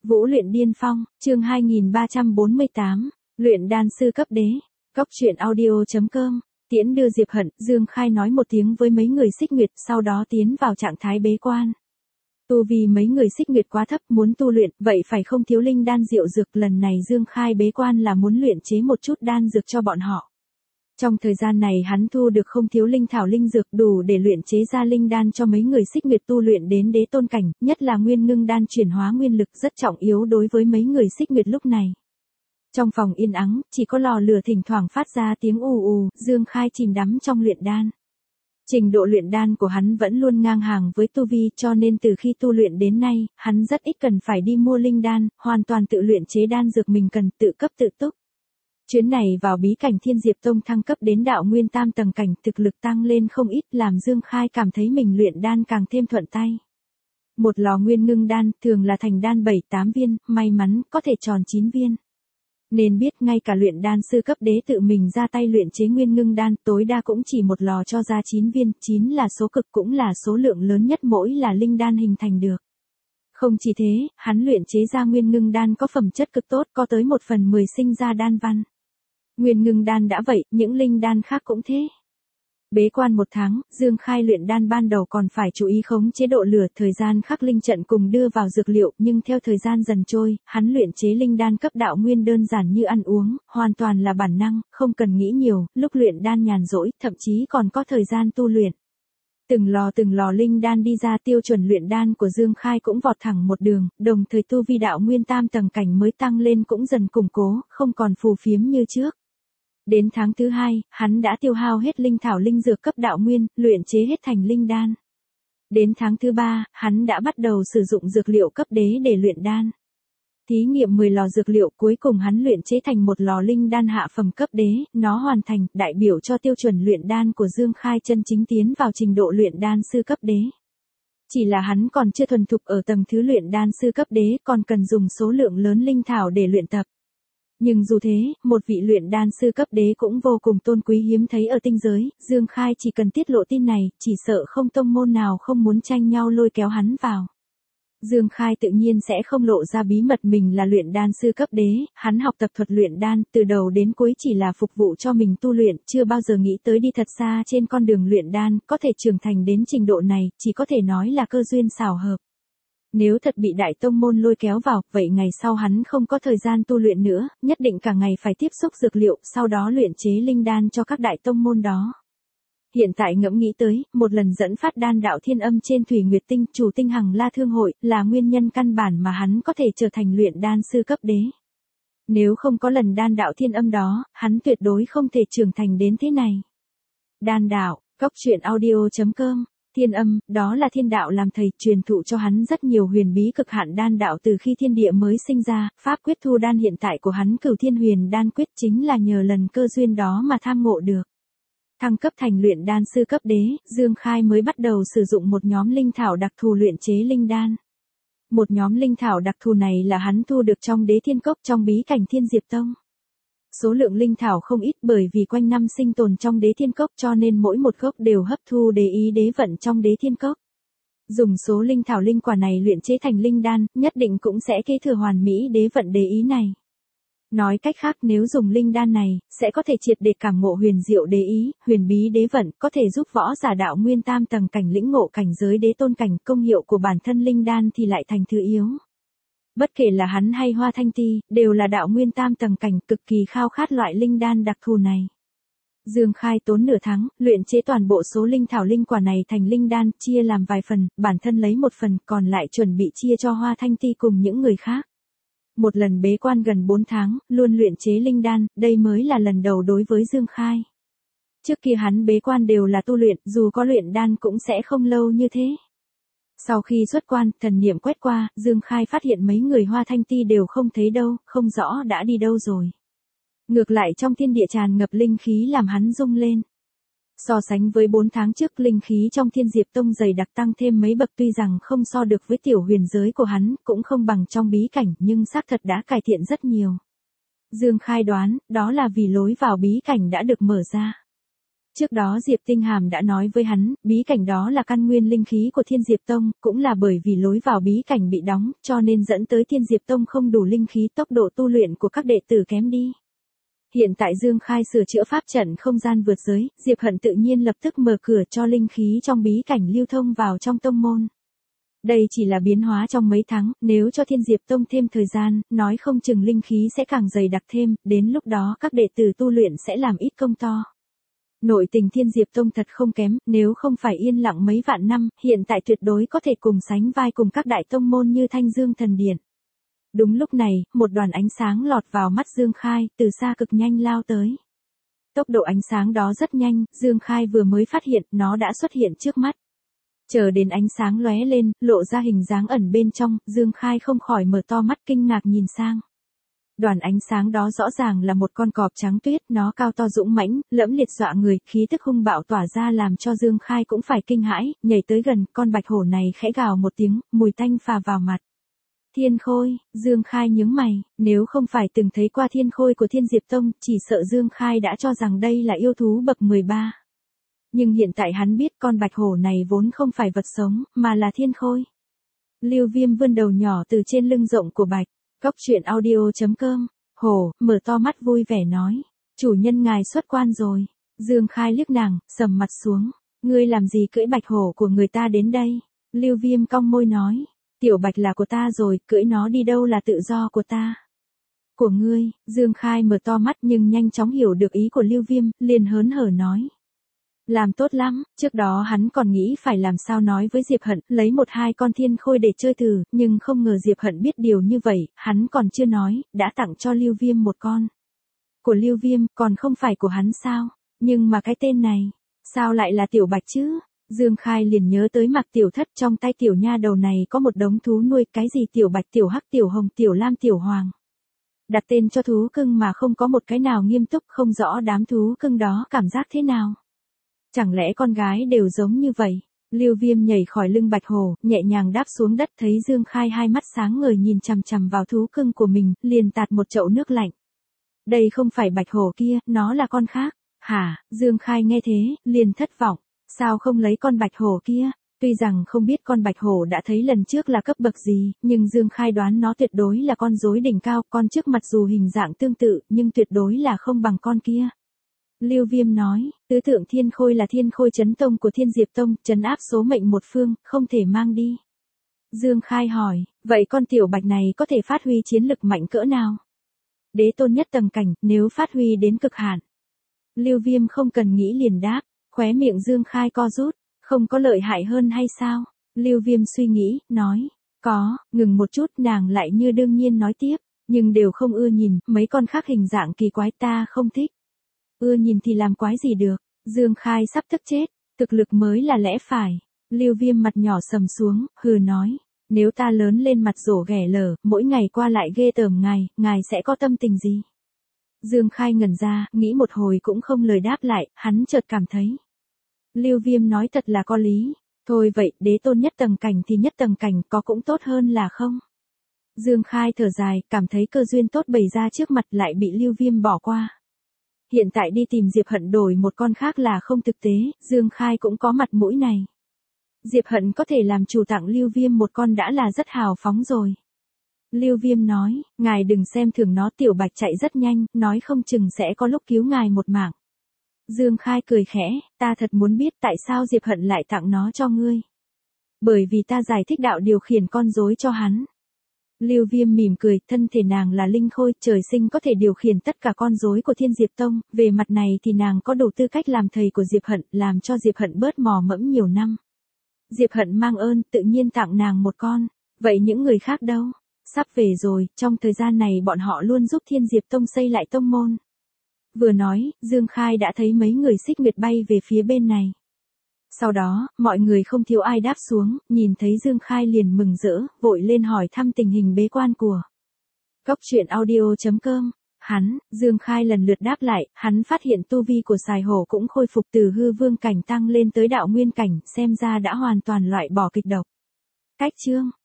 Vũ luyện điên phong, chương 2348, luyện đan sư cấp đế. Cóc truyện audio.com. Tiễn đưa Diệp Hận, Dương Khai nói một tiếng với mấy người Xích Nguyệt, sau đó tiến vào trạng thái bế quan. Tu vì mấy người Xích Nguyệt quá thấp, muốn tu luyện, vậy phải không thiếu linh đan diệu dược, lần này Dương Khai bế quan là muốn luyện chế một chút đan dược cho bọn họ. Trong thời gian này hắn thu được không thiếu linh thảo linh dược đủ để luyện chế ra linh đan cho mấy người Xích Nguyệt tu luyện đến đế tôn cảnh, nhất là nguyên ngưng đan chuyển hóa nguyên lực rất trọng yếu đối với mấy người Xích Nguyệt lúc này. Trong phòng yên ắng, chỉ có lò lửa thỉnh thoảng phát ra tiếng ù ù, Dương Khai chìm đắm trong luyện đan. Trình độ luyện đan của hắn vẫn luôn ngang hàng với tu vi, cho nên từ khi tu luyện đến nay, hắn rất ít cần phải đi mua linh đan, hoàn toàn tự luyện chế đan dược mình cần, tự cấp tự túc. Chuyến này vào bí cảnh Thiên Diệp Tông thăng cấp đến đạo nguyên tam tầng cảnh, thực lực tăng lên không ít, làm Dương Khai cảm thấy mình luyện đan càng thêm thuận tay. Một lò nguyên ngưng đan, thường là thành đan 7-8 viên, may mắn, có thể tròn 9 viên. Nên biết ngay cả luyện đan sư cấp đế tự mình ra tay luyện chế nguyên ngưng đan, tối đa cũng chỉ một lò cho ra 9 viên, 9 là số cực cũng là số lượng lớn nhất mỗi là linh đan hình thành được. Không chỉ thế, hắn luyện chế ra nguyên ngưng đan có phẩm chất cực tốt, có tới 1/10 sinh ra đan văn. Nguyên ngưng đan đã vậy, những linh đan khác cũng thế. Bế quan 1 tháng, Dương Khai luyện đan ban đầu còn phải chú ý khống chế độ lửa, thời gian khắc linh trận cùng đưa vào dược liệu, nhưng theo thời gian dần trôi, hắn luyện chế linh đan cấp đạo nguyên đơn giản như ăn uống, hoàn toàn là bản năng, không cần nghĩ nhiều, lúc luyện đan nhàn rỗi, thậm chí còn có thời gian tu luyện. Từng lò linh đan đi ra, tiêu chuẩn luyện đan của Dương Khai cũng vọt thẳng một đường, đồng thời tu vi đạo nguyên tam tầng cảnh mới tăng lên cũng dần củng cố, không còn phù phiếm như trước. Đến tháng thứ 2, hắn đã tiêu hao hết linh thảo linh dược cấp đạo nguyên, luyện chế hết thành linh đan. Đến tháng thứ 3, hắn đã bắt đầu sử dụng dược liệu cấp đế để luyện đan. Thí nghiệm 10 lò dược liệu, cuối cùng hắn luyện chế thành một lò linh đan hạ phẩm cấp đế, nó hoàn thành, đại biểu cho tiêu chuẩn luyện đan của Dương Khai chân chính tiến vào trình độ luyện đan sư cấp đế. Chỉ là hắn còn chưa thuần thục ở tầng thứ luyện đan sư cấp đế, còn cần dùng số lượng lớn linh thảo để luyện tập. Nhưng dù thế, một vị luyện đan sư cấp đế cũng vô cùng tôn quý hiếm thấy ở tinh giới, Dương Khai chỉ cần tiết lộ tin này, chỉ sợ không tông môn nào không muốn tranh nhau lôi kéo hắn vào. Dương Khai tự nhiên sẽ không lộ ra bí mật mình là luyện đan sư cấp đế, hắn học tập thuật luyện đan, từ đầu đến cuối chỉ là phục vụ cho mình tu luyện, chưa bao giờ nghĩ tới đi thật xa trên con đường luyện đan, có thể trưởng thành đến trình độ này, chỉ có thể nói là cơ duyên xảo hợp. Nếu thật bị đại tông môn lôi kéo vào, vậy ngày sau hắn không có thời gian tu luyện nữa, nhất định cả ngày phải tiếp xúc dược liệu, sau đó luyện chế linh đan cho các đại tông môn đó. Hiện tại ngẫm nghĩ tới, một lần dẫn phát đan đạo thiên âm trên Thủy Nguyệt Tinh, chủ tinh Hằng La Thương Hội, là nguyên nhân căn bản mà hắn có thể trở thành luyện đan sư cấp đế. Nếu không có lần đan đạo thiên âm đó, hắn tuyệt đối không thể trưởng thành đến thế này. Đan đạo, Cóc truyện audio.com. Thiên âm, đó là thiên đạo làm thầy, truyền thụ cho hắn rất nhiều huyền bí cực hạn đan đạo từ khi thiên địa mới sinh ra, pháp quyết thu đan hiện tại của hắn Cửu Thiên Huyền Đan Quyết chính là nhờ lần cơ duyên đó mà tham ngộ được. Thăng cấp thành luyện đan sư cấp đế, Dương Khai mới bắt đầu sử dụng một nhóm linh thảo đặc thù luyện chế linh đan. Một nhóm linh thảo đặc thù này là hắn thu được trong Đế Thiên Cốc trong bí cảnh Thiên Diệp Tông. Số lượng linh thảo không ít, bởi vì quanh năm sinh tồn trong Đế Thiên Cốc cho nên mỗi một gốc đều hấp thu đế ý đế vận trong Đế Thiên Cốc. Dùng số linh thảo linh quả này luyện chế thành linh đan, nhất định cũng sẽ kế thừa hoàn mỹ đế vận đế ý này. Nói cách khác, nếu dùng linh đan này, sẽ có thể triệt để cảm ngộ huyền diệu đế ý, huyền bí đế vận, có thể giúp võ giả đạo nguyên tam tầng cảnh lĩnh ngộ cảnh giới đế tôn cảnh, công hiệu của bản thân linh đan thì lại thành thứ yếu. Bất kể là hắn hay Hoa Thanh Ti, đều là đạo nguyên tam tầng cảnh, cực kỳ khao khát loại linh đan đặc thù này. Dương Khai tốn nửa tháng, luyện chế toàn bộ số linh thảo linh quả này thành linh đan, chia làm vài phần, bản thân lấy một phần, còn lại chuẩn bị chia cho Hoa Thanh Ti cùng những người khác. Một lần bế quan gần 4 tháng, luôn luyện chế linh đan, đây mới là lần đầu đối với Dương Khai. Trước kia hắn bế quan đều là tu luyện, dù có luyện đan cũng sẽ không lâu như thế. Sau khi xuất quan, thần niệm quét qua, Dương Khai phát hiện mấy người Hoa Thanh Ti đều không thấy đâu, không rõ đã đi đâu rồi. Ngược lại trong thiên địa tràn ngập linh khí làm hắn rung lên. So sánh với 4 tháng trước, linh khí trong Thiên Diệp Tông dày đặc tăng thêm mấy bậc, tuy rằng không so được với tiểu huyền giới của hắn, cũng không bằng trong bí cảnh, nhưng xác thật đã cải thiện rất nhiều. Dương Khai đoán, đó là vì lối vào bí cảnh đã được mở ra. Trước đó Diệp Tinh Hàm đã nói với hắn, bí cảnh đó là căn nguyên linh khí của Thiên Diệp Tông, cũng là bởi vì lối vào bí cảnh bị đóng, cho nên dẫn tới Thiên Diệp Tông không đủ linh khí, tốc độ tu luyện của các đệ tử kém đi. Hiện tại Dương Khai sửa chữa pháp trận không gian vượt giới, Diệp Hận tự nhiên lập tức mở cửa cho linh khí trong bí cảnh lưu thông vào trong tông môn. Đây chỉ là biến hóa trong mấy tháng, nếu cho Thiên Diệp Tông thêm thời gian, nói không chừng linh khí sẽ càng dày đặc thêm, đến lúc đó các đệ tử tu luyện sẽ làm ít công to. Nội tình Thiên Diệp Tông thật không kém, nếu không phải yên lặng mấy vạn năm, hiện tại tuyệt đối có thể cùng sánh vai cùng các đại tông môn như Thanh Dương Thần Điện. Đúng lúc này, một đoàn ánh sáng lọt vào mắt Dương Khai, từ xa cực nhanh lao tới. Tốc độ ánh sáng đó rất nhanh, Dương Khai vừa mới phát hiện, nó đã xuất hiện trước mắt. Chờ đến ánh sáng lóe lên, lộ ra hình dáng ẩn bên trong, Dương Khai không khỏi mở to mắt kinh ngạc nhìn sang. Đoàn ánh sáng đó rõ ràng là một con cọp trắng tuyết, nó cao to dũng mãnh, lẫm liệt dọa người, khí tức hung bạo tỏa ra làm cho Dương Khai cũng phải kinh hãi, nhảy tới gần, con bạch hổ này khẽ gào một tiếng, mùi tanh phả vào mặt. Thiên Khôi, Dương Khai nhướng mày, nếu không phải từng thấy qua Thiên Khôi của Thiên Diệp Tông, chỉ sợ Dương Khai đã cho rằng đây là yêu thú bậc 13. Nhưng hiện tại hắn biết con bạch hổ này vốn không phải vật sống, mà là Thiên Khôi. Lưu Viêm vươn đầu nhỏ từ trên lưng rộng của bạch. Cốc truyện audio.com, hổ, mở to mắt vui vẻ nói. Chủ nhân ngài xuất quan rồi. Dương Khai liếc nàng, sầm mặt xuống. Ngươi làm gì cưỡi bạch hổ của người ta đến đây? Lưu Viêm cong môi nói. Tiểu bạch là của ta rồi, cưỡi nó đi đâu là tự do của ta. Của ngươi, Dương Khai mở to mắt nhưng nhanh chóng hiểu được ý của Lưu Viêm, liền hớn hở nói. Làm tốt lắm, trước đó hắn còn nghĩ phải làm sao nói với Diệp Hận, lấy 1-2 con Thiên Khôi để chơi thử, nhưng không ngờ Diệp Hận biết điều như vậy, hắn còn chưa nói, đã tặng cho Lưu Viêm một con. Của Lưu Viêm, còn không phải của hắn sao? Nhưng mà cái tên này, sao lại là Tiểu Bạch chứ? Dương Khai liền nhớ tới Mạc Tiểu Thất, trong tay tiểu nha đầu này có một đống thú nuôi, cái gì Tiểu Bạch, Tiểu Hắc, Tiểu Hồng, Tiểu Lam, Tiểu Hoàng. Đặt tên cho thú cưng mà không có một cái nào nghiêm túc, không rõ đám thú cưng đó cảm giác thế nào. Chẳng lẽ con gái đều giống như vậy? Lưu Viêm nhảy khỏi lưng bạch hổ, nhẹ nhàng đáp xuống đất, thấy Dương Khai hai mắt sáng ngời nhìn chằm chằm vào thú cưng của mình, liền tạt một chậu nước lạnh. Đây không phải bạch hổ kia, nó là con khác. Hả? Dương Khai nghe thế, liền thất vọng. Sao không lấy con bạch hổ kia? Tuy rằng không biết con bạch hổ đã thấy lần trước là cấp bậc gì, nhưng Dương Khai đoán nó tuyệt đối là con rối đỉnh cao, con trước mặt dù hình dạng tương tự, nhưng tuyệt đối là không bằng con kia. Lưu Viêm nói, tứ tượng Thiên Khôi là Thiên Khôi chấn tông của Thiên Diệp Tông, trấn áp số mệnh một phương, không thể mang đi. Dương Khai hỏi, vậy con tiểu bạch này có thể phát huy chiến lực mạnh cỡ nào? Đế tôn nhất tầng cảnh, nếu phát huy đến cực hạn. Lưu Viêm không cần nghĩ liền đáp, khóe miệng Dương Khai co rút, không có lợi hại hơn hay sao? Lưu Viêm suy nghĩ, nói, có, ngừng một chút, nàng lại như đương nhiên nói tiếp, nhưng đều không ưa nhìn, mấy con khác hình dạng kỳ quái ta không thích. Ưa nhìn thì làm quái gì được, Dương Khai sắp tức chết, thực lực mới là lẽ phải. Lưu Viêm mặt nhỏ sầm xuống, hừ nói, nếu ta lớn lên mặt rổ ghẻ lở, mỗi ngày qua lại ghê tởm ngài sẽ có tâm tình gì? Dương Khai ngẩn ra, nghĩ một hồi cũng không lời đáp lại, hắn chợt cảm thấy. Lưu Viêm nói thật là có lý, thôi vậy, đế tôn nhất tầng cảnh thì nhất tầng cảnh có cũng tốt hơn là không? Dương Khai thở dài, cảm thấy cơ duyên tốt bày ra trước mặt lại bị Lưu Viêm bỏ qua. Hiện tại đi tìm Diệp Hận đổi một con khác là không thực tế, Dương Khai cũng có mặt mũi này. Diệp Hận có thể làm chủ tặng Lưu Viêm một con đã là rất hào phóng rồi. Lưu Viêm nói, ngài đừng xem thường nó, tiểu bạch chạy rất nhanh, nói không chừng sẽ có lúc cứu ngài một mạng. Dương Khai cười khẽ, ta thật muốn biết tại sao Diệp Hận lại tặng nó cho ngươi. Bởi vì ta giải thích đạo điều khiển con rối cho hắn. Lưu Viêm mỉm cười, thân thể nàng là linh khôi, trời sinh có thể điều khiển tất cả con rối của Thiên Diệp Tông, về mặt này thì nàng có đủ tư cách làm thầy của Diệp Hận, làm cho Diệp Hận bớt mò mẫm nhiều năm. Diệp Hận mang ơn, tự nhiên tặng nàng một con, vậy những người khác đâu? Sắp về rồi, trong thời gian này bọn họ luôn giúp Thiên Diệp Tông xây lại tông môn. Vừa nói, Dương Khai đã thấy mấy người xích nguyệt bay về phía bên này. Sau đó, mọi người không thiếu ai đáp xuống, nhìn thấy Dương Khai liền mừng rỡ, vội lên hỏi thăm tình hình bế quan của. Cốc truyện audio.com, Dương Khai lần lượt đáp lại, hắn phát hiện tu vi của Sài Hổ cũng khôi phục từ hư vương cảnh tăng lên tới đạo nguyên cảnh, xem ra đã hoàn toàn loại bỏ kịch độc. Cách chương.